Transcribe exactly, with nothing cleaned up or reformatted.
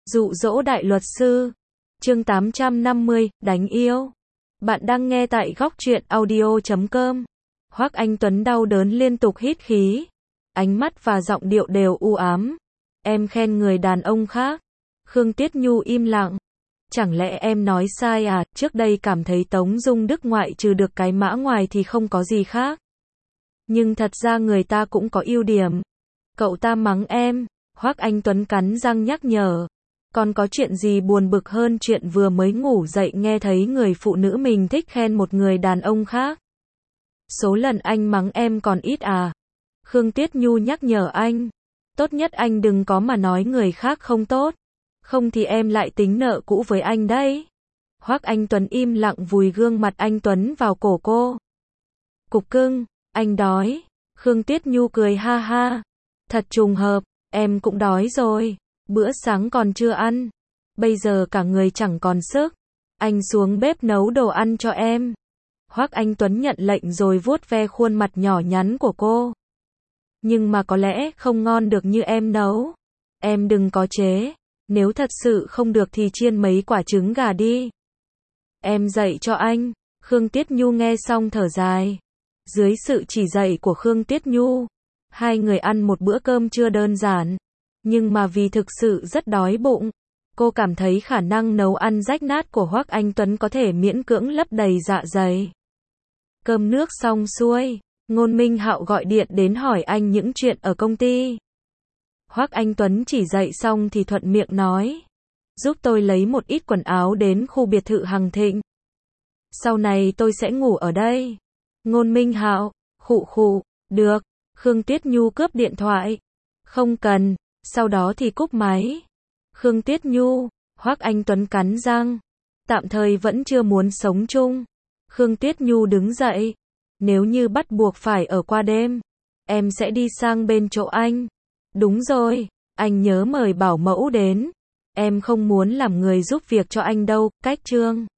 Dụ dỗ đại luật sư. Chương tám trăm năm mươi, đánh yêu. Bạn đang nghe tại góc truyện audio chấm com. Hoắc Anh Tuấn đau đớn liên tục hít khí. Ánh mắt và giọng điệu đều u ám. Em khen người đàn ông khác. Khương Tiết Nhu im lặng. Chẳng lẽ em nói sai à, trước đây cảm thấy Tống Dung Đức ngoại trừ được cái mã ngoài thì không có gì khác. Nhưng thật ra người ta cũng có ưu điểm. Cậu ta mắng em. Hoắc Anh Tuấn cắn răng nhắc nhở. Còn có chuyện gì buồn bực hơn chuyện vừa mới ngủ dậy nghe thấy người phụ nữ mình thích khen một người đàn ông khác. Số lần anh mắng em còn ít à? Khương Tiết Nhu nhắc nhở anh. Tốt nhất anh đừng có mà nói người khác không tốt. Không thì em lại tính nợ cũ với anh đấy. Hoắc Anh Tuấn im lặng vùi gương mặt anh Tuấn vào cổ cô. Cục cưng, anh đói. Khương Tiết Nhu cười ha ha. Thật trùng hợp, em cũng đói rồi. Bữa sáng còn chưa ăn. Bây giờ cả người chẳng còn sức. Anh xuống bếp nấu đồ ăn cho em. Hoắc Anh Tuấn nhận lệnh rồi vuốt ve khuôn mặt nhỏ nhắn của cô. Nhưng mà có lẽ không ngon được như em nấu. Em đừng có chế. Nếu thật sự không được thì chiên mấy quả trứng gà đi. Em dạy cho anh. Khương Tiết Nhu nghe xong thở dài. Dưới sự chỉ dạy của Khương Tiết Nhu, hai người ăn một bữa cơm trưa đơn giản. Nhưng mà vì thực sự rất đói bụng, cô cảm thấy khả năng nấu ăn rách nát của Hoắc Anh Tuấn có thể miễn cưỡng lấp đầy dạ dày. Cơm nước xong xuôi, Ngôn Minh Hạo gọi điện đến hỏi anh những chuyện ở công ty. Hoắc Anh Tuấn chỉ dạy xong thì thuận miệng nói. Giúp tôi lấy một ít quần áo đến khu biệt thự Hằng Thịnh. Sau này tôi sẽ ngủ ở đây. Ngôn Minh Hạo, khụ khụ, được. Khương Tiết Nhu cướp điện thoại. Không cần. Sau đó thì cúp máy. Khương Tiết Nhu, Hoắc Anh Tuấn cắn răng. Tạm thời vẫn chưa muốn sống chung. Khương Tiết Nhu đứng dậy. Nếu như bắt buộc phải ở qua đêm, em sẽ đi sang bên chỗ anh. Đúng rồi, anh nhớ mời bảo mẫu đến. Em không muốn làm người giúp việc cho anh đâu, cách trương.